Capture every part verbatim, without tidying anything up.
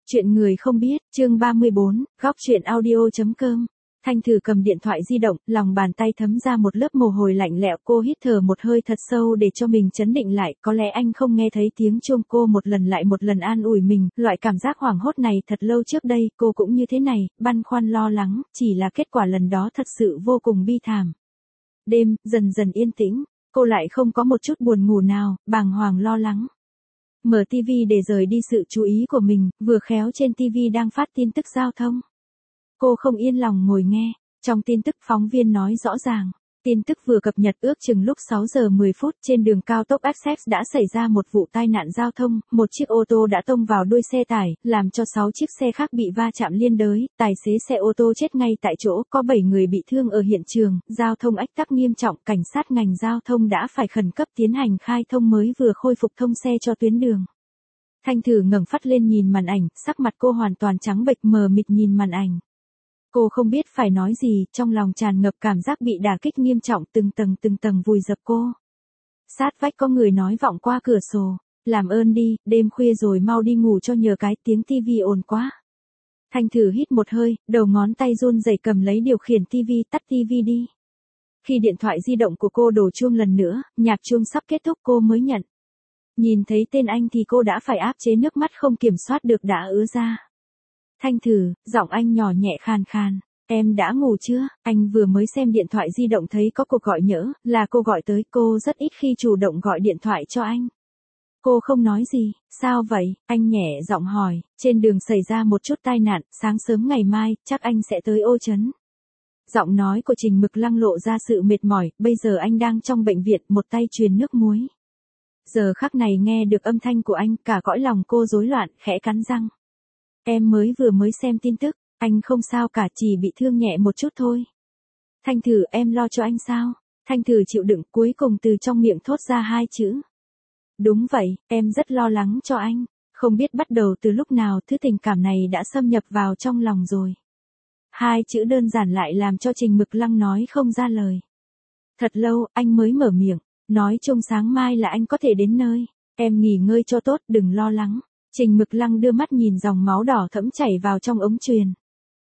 Chuyện người không biết, chương ba mươi bốn, góc chuyện audio.com. Thanh Thử cầm điện thoại di động, lòng bàn tay thấm ra một lớp mồ hôi lạnh lẽo. Cô hít thở một hơi thật sâu để cho mình trấn định lại. Có lẽ anh không nghe thấy tiếng chuông. Cô một lần lại một lần an ủi mình. Loại cảm giác hoảng hốt này thật lâu trước đây, cô cũng như thế này, băn khoăn lo lắng. Chỉ là kết quả lần đó thật sự vô cùng bi thảm. Đêm, dần dần yên tĩnh. Cô lại không có một chút buồn ngủ nào, bàng hoàng lo lắng. Mở tivi để rời đi sự chú ý của mình, vừa khéo trên tivi đang phát tin tức giao thông. Cô không yên lòng ngồi nghe, trong tin tức phóng viên nói rõ ràng. Tin tức vừa cập nhật ước chừng lúc sáu giờ mười phút trên đường cao tốc Essex đã xảy ra một vụ tai nạn giao thông, một chiếc ô tô đã tông vào đuôi xe tải, làm cho sáu chiếc xe khác bị va chạm liên đới, tài xế xe ô tô chết ngay tại chỗ, có bảy người bị thương ở hiện trường, giao thông ách tắc nghiêm trọng, cảnh sát ngành giao thông đã phải khẩn cấp tiến hành khai thông mới vừa khôi phục thông xe cho tuyến đường. Thanh Thử ngẩng phát lên nhìn màn ảnh, sắc mặt cô hoàn toàn trắng bệch mờ mịt nhìn màn ảnh. Cô không biết phải nói gì, trong lòng tràn ngập cảm giác bị đả kích nghiêm trọng, từng tầng từng tầng vùi dập cô. Sát vách có người nói vọng qua cửa sổ, làm ơn đi, đêm khuya rồi mau đi ngủ cho nhờ cái tiếng tivi ồn quá. Thanh Thử hít một hơi, đầu ngón tay run rẩy cầm lấy điều khiển tivi, tắt tivi đi. Khi điện thoại di động của cô đổ chuông lần nữa, nhạc chuông sắp kết thúc cô mới nhận. Nhìn thấy tên anh thì cô đã phải áp chế nước mắt không kiểm soát được đã ứa ra. Thanh Thử, giọng anh nhỏ nhẹ khàn khàn. Em đã ngủ chưa? Anh vừa mới xem điện thoại di động thấy có cuộc gọi nhỡ, là cô gọi tới. Cô rất ít khi chủ động gọi điện thoại cho anh. Cô không nói gì. Sao vậy? Anh nhẹ giọng hỏi. Trên đường xảy ra một chút tai nạn, sáng sớm ngày mai, chắc anh sẽ tới Ô Trấn. Giọng nói của Trình Mực Lăng lộ ra sự mệt mỏi. Bây giờ anh đang trong bệnh viện, một tay truyền nước muối. Giờ khắc này nghe được âm thanh của anh, cả cõi lòng cô rối loạn, khẽ cắn răng. Em mới vừa mới xem tin tức, anh không sao cả, chỉ bị thương nhẹ một chút thôi. Thanh Thử, em lo cho anh sao? Thanh Thử chịu đựng, cuối cùng từ trong miệng thốt ra hai chữ. Đúng vậy, em rất lo lắng cho anh, không biết bắt đầu từ lúc nào thứ tình cảm này đã xâm nhập vào trong lòng rồi. Hai chữ đơn giản lại làm cho Trình Mực Lăng nói không ra lời. Thật lâu, anh mới mở miệng, nói chung sáng mai là anh có thể đến nơi, em nghỉ ngơi cho tốt, đừng lo lắng. Trình Mực Lăng đưa mắt nhìn dòng máu đỏ thẫm chảy vào trong ống truyền.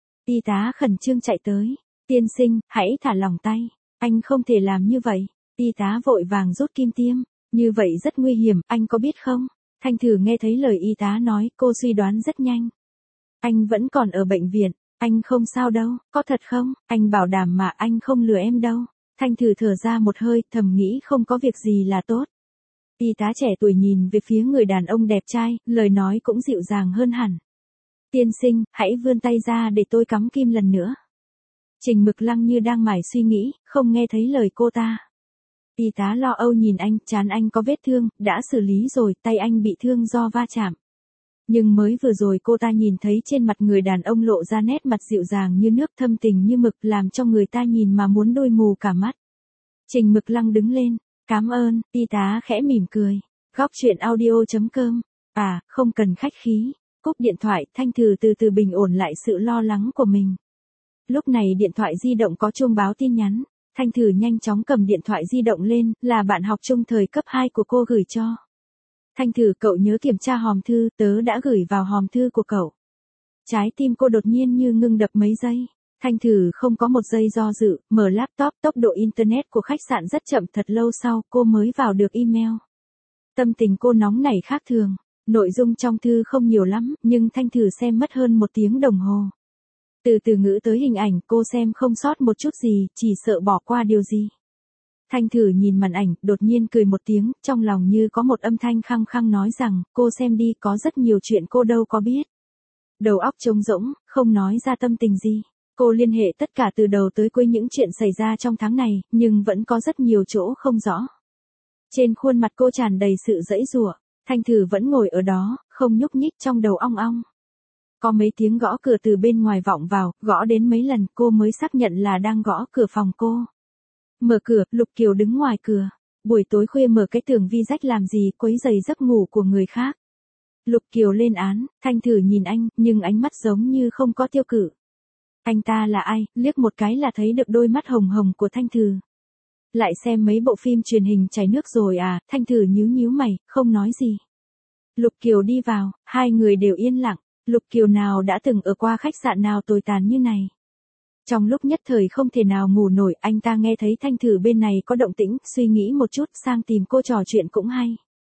Y tá khẩn trương chạy tới. Tiên sinh, hãy thả lỏng tay. Anh không thể làm như vậy. Y tá vội vàng rút kim tiêm. Như vậy rất nguy hiểm, anh có biết không? Thanh Thử nghe thấy lời y tá nói, cô suy đoán rất nhanh. Anh vẫn còn ở bệnh viện. Anh không sao đâu, có thật không? Anh bảo đảm mà, anh không lừa em đâu. Thanh Thử thở ra một hơi, thầm nghĩ không có việc gì là tốt. Y tá trẻ tuổi nhìn về phía người đàn ông đẹp trai, lời nói cũng dịu dàng hơn hẳn. Tiên sinh, hãy vươn tay ra để tôi cắm kim lần nữa. Trình Mực Lăng như đang mải suy nghĩ, không nghe thấy lời cô ta. Y tá lo âu nhìn anh, trán anh có vết thương, đã xử lý rồi, tay anh bị thương do va chạm. Nhưng mới vừa rồi cô ta nhìn thấy trên mặt người đàn ông lộ ra nét mặt dịu dàng như nước, thâm tình như mực, làm cho người ta nhìn mà muốn đôi mù cả mắt. Trình Mực Lăng đứng lên. Cảm ơn, y tá khẽ mỉm cười. Góc chuyện audio.com. À, không cần khách khí. Cúp điện thoại, Thanh Thử từ từ bình ổn lại sự lo lắng của mình. Lúc này điện thoại di động có chuông báo tin nhắn. Thanh Thử nhanh chóng cầm điện thoại di động lên, là bạn học chung thời cấp hai của cô gửi cho. Thanh Thử, cậu nhớ kiểm tra hòm thư, tớ đã gửi vào hòm thư của cậu. Trái tim cô đột nhiên như ngưng đập mấy giây. Thanh Thử không có một giây do dự, mở laptop, tốc độ internet của khách sạn rất chậm, thật lâu sau cô mới vào được email. Tâm tình cô nóng nảy khác thường, nội dung trong thư không nhiều lắm, nhưng Thanh Thử xem mất hơn một tiếng đồng hồ. Từ từ ngữ tới hình ảnh cô xem không sót một chút gì, chỉ sợ bỏ qua điều gì. Thanh Thử nhìn màn ảnh, đột nhiên cười một tiếng, trong lòng như có một âm thanh khăng khăng nói rằng, cô xem đi, có rất nhiều chuyện cô đâu có biết. Đầu óc trống rỗng, không nói ra tâm tình gì. Cô liên hệ tất cả từ đầu tới cuối những chuyện xảy ra trong tháng này, nhưng vẫn có rất nhiều chỗ không rõ. Trên khuôn mặt cô tràn đầy sự giãy giụa, Thanh Thử vẫn ngồi ở đó, không nhúc nhích, trong đầu ong ong. Có mấy tiếng gõ cửa từ bên ngoài vọng vào, gõ đến mấy lần cô mới xác nhận là đang gõ cửa phòng cô. Mở cửa, Lục Kiều đứng ngoài cửa. Buổi tối khuya mở cái tường vi rách làm gì, quấy rầy giấc ngủ của người khác. Lục Kiều lên án, Thanh Thử nhìn anh, nhưng ánh mắt giống như không có tiêu cự. Anh ta là ai, liếc một cái là thấy được đôi mắt hồng hồng của Thanh Thử. Lại xem mấy bộ phim truyền hình chảy nước rồi à, Thanh Thử nhíu nhíu mày, không nói gì. Lục Kiều đi vào, hai người đều yên lặng. Lục Kiều nào đã từng ở qua khách sạn nào tồi tàn như này. Trong lúc nhất thời không thể nào ngủ nổi, anh ta nghe thấy Thanh Thử bên này có động tĩnh, suy nghĩ một chút sang tìm cô trò chuyện cũng hay.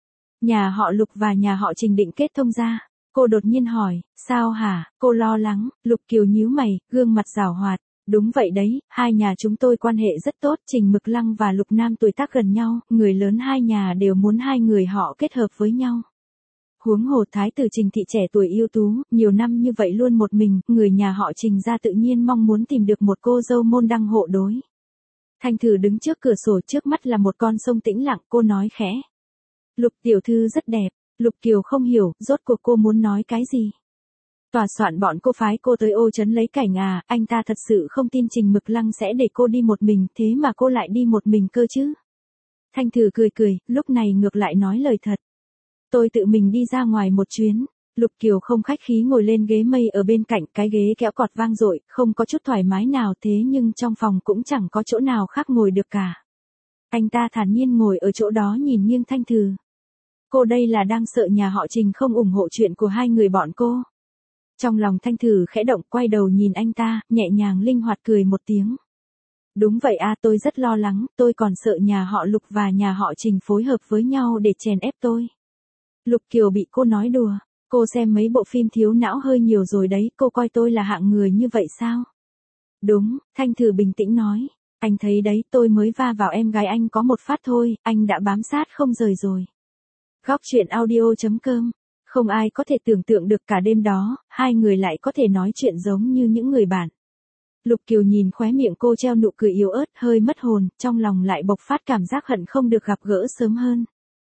Nhà họ Lục và nhà họ Trình định kết thông ra. Cô đột nhiên hỏi, sao hả, cô lo lắng, Lục Kiều nhíu mày, gương mặt giảo hoạt. Đúng vậy đấy, hai nhà chúng tôi quan hệ rất tốt, Trình Mực Lăng và Lục Nam tuổi tác gần nhau, người lớn hai nhà đều muốn hai người họ kết hợp với nhau. Huống hồ thái tử Trình thị trẻ tuổi ưu tú, nhiều năm như vậy luôn một mình, người nhà họ Trình ra tự nhiên mong muốn tìm được một cô dâu môn đăng hộ đối. Thanh Thử đứng trước cửa sổ, trước mắt là một con sông tĩnh lặng, cô nói khẽ. Lục tiểu thư rất đẹp. Lục Kiều không hiểu, rốt cuộc cô muốn nói cái gì. Tòa soạn bọn cô phái cô tới Ô Trấn lấy cảnh à, anh ta thật sự không tin Trình Mực Lăng sẽ để cô đi một mình, thế mà cô lại đi một mình cơ chứ. Thanh Thử cười cười, lúc này ngược lại nói lời thật. Tôi tự mình đi ra ngoài một chuyến. Lục Kiều không khách khí ngồi lên ghế mây ở bên cạnh, cái ghế kéo cọt vang dội, không có chút thoải mái nào, thế nhưng trong phòng cũng chẳng có chỗ nào khác ngồi được cả. Anh ta thản nhiên ngồi ở chỗ đó nhìn nghiêng Thanh Thử. Cô đây là đang sợ nhà họ Trình không ủng hộ chuyện của hai người bọn cô. Trong lòng Thanh Thử khẽ động, quay đầu nhìn anh ta, nhẹ nhàng linh hoạt cười một tiếng. Đúng vậy à, tôi rất lo lắng, tôi còn sợ nhà họ Lục và nhà họ Trình phối hợp với nhau để chèn ép tôi. Lục Kiều bị cô nói đùa, cô xem mấy bộ phim thiếu não hơi nhiều rồi đấy, cô coi tôi là hạng người như vậy sao? Đúng, Thanh Thử bình tĩnh nói, anh thấy đấy, tôi mới va vào em gái anh có một phát thôi, anh đã bám sát không rời rồi. Góc truyện audio chấm com. Không ai có thể tưởng tượng được cả đêm đó, hai người lại có thể nói chuyện giống như những người bạn. Lục Kiều nhìn khóe miệng cô treo nụ cười yếu ớt, hơi mất hồn, trong lòng lại bộc phát cảm giác hận không được gặp gỡ sớm hơn.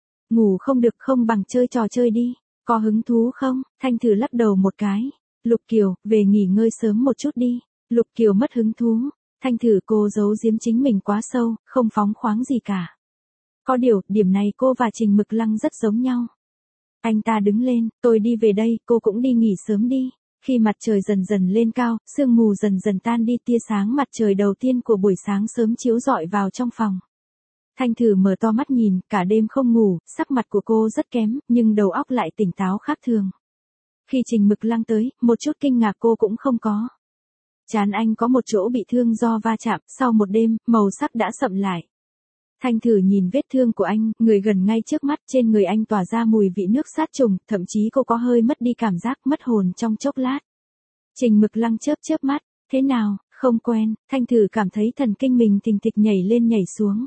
Ngủ không được không bằng chơi trò chơi đi, có hứng thú không? Thanh Thử lắc đầu một cái. Lục Kiều, về nghỉ ngơi sớm một chút đi. Lục Kiều mất hứng thú. Thanh Thử cô giấu giếm chính mình quá sâu, không phóng khoáng gì cả. Có điều, điểm này cô và Trình Mực Lăng rất giống nhau. Anh ta đứng lên, tôi đi về đây, cô cũng đi nghỉ sớm đi. Khi mặt trời dần dần lên cao, sương mù dần dần tan đi, tia sáng mặt trời đầu tiên của buổi sáng sớm chiếu rọi vào trong phòng. Thanh Thử mở to mắt nhìn, cả đêm không ngủ, sắc mặt của cô rất kém, nhưng đầu óc lại tỉnh táo khác thường. Khi Trình Mực Lăng tới, một chút kinh ngạc cô cũng không có. Trán anh có một chỗ bị thương do va chạm, sau một đêm, màu sắc đã sậm lại. Thanh Thử nhìn vết thương của anh, người gần ngay trước mắt, trên người anh tỏa ra mùi vị nước sát trùng, thậm chí cô có hơi mất đi cảm giác, mất hồn trong chốc lát. Trình Mực Lăng chớp chớp mắt, thế nào, không quen, Thanh Thử cảm thấy thần kinh mình thình thịch nhảy lên nhảy xuống.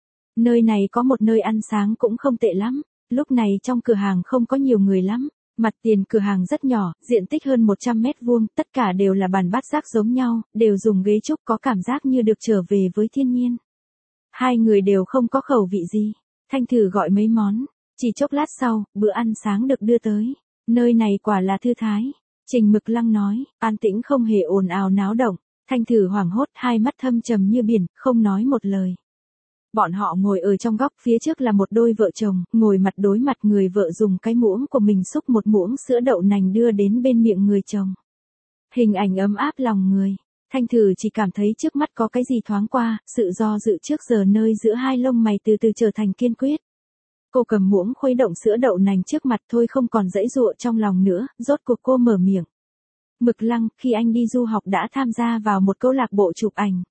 Nơi này có một nơi ăn sáng cũng không tệ lắm, lúc này trong cửa hàng không có nhiều người lắm, mặt tiền cửa hàng rất nhỏ, diện tích hơn một trăm mét vuông, tất cả đều là bàn bát giác giống nhau, đều dùng ghế trúc, có cảm giác như được trở về với thiên nhiên. Hai người đều không có khẩu vị gì. Thanh Thử gọi mấy món. Chỉ chốc lát sau, bữa ăn sáng được đưa tới. Nơi này quả là thư thái. Trình Mực Lăng nói, an tĩnh không hề ồn ào náo động. Thanh Thử hoảng hốt, hai mắt thâm trầm như biển, không nói một lời. Bọn họ ngồi ở trong góc, phía trước là một đôi vợ chồng, ngồi mặt đối mặt, người vợ dùng cái muỗng của mình xúc một muỗng sữa đậu nành đưa đến bên miệng người chồng. Hình ảnh ấm áp lòng người. Thanh Thử chỉ cảm thấy trước mắt có cái gì thoáng qua, sự do dự trước giờ nơi giữa hai lông mày từ từ trở thành kiên quyết. Cô cầm muỗng khuấy động sữa đậu nành trước mặt thôi, không còn dãy dụa trong lòng nữa, rốt cuộc cô mở miệng. Mực Lăng, khi anh đi du học đã tham gia vào một câu lạc bộ chụp ảnh.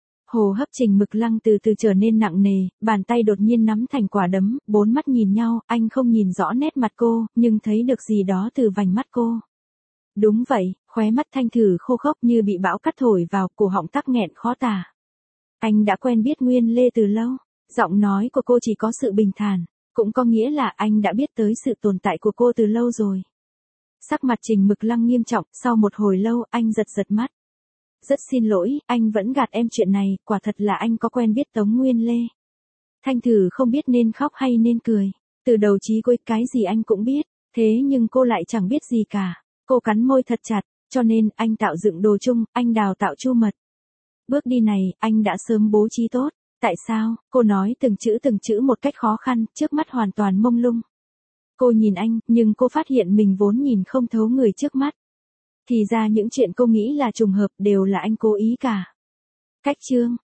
Hô hấp Trình Mực Lăng từ từ trở nên nặng nề, bàn tay đột nhiên nắm thành quả đấm, bốn mắt nhìn nhau, anh không nhìn rõ nét mặt cô, nhưng thấy được gì đó từ vành mắt cô. Đúng vậy, khóe mắt Thanh Thử khô khốc như bị bão cắt thổi vào, cổ họng tắc nghẹn khó tả. Anh đã quen biết Nguyên Lê từ lâu, giọng nói của cô chỉ có sự bình thản, cũng có nghĩa là anh đã biết tới sự tồn tại của cô từ lâu rồi. Sắc mặt Trình Mực Lăng nghiêm trọng, sau một hồi lâu, anh giật giật mắt. Rất xin lỗi, anh vẫn gạt em chuyện này, quả thật là anh có quen biết Tống Nguyên Lê. Thanh Thử không biết nên khóc hay nên cười, từ đầu chí cuối cái gì anh cũng biết, thế nhưng cô lại chẳng biết gì cả. Cô cắn môi thật chặt, cho nên anh tạo dựng đồ chung, anh đào tạo chu mật. Bước đi này, anh đã sớm bố trí tốt. Tại sao? Cô nói từng chữ từng chữ một cách khó khăn, trước mắt hoàn toàn mông lung. Cô nhìn anh, nhưng cô phát hiện mình vốn nhìn không thấu người trước mắt. Thì ra những chuyện cô nghĩ là trùng hợp đều là anh cố ý cả. Cách chương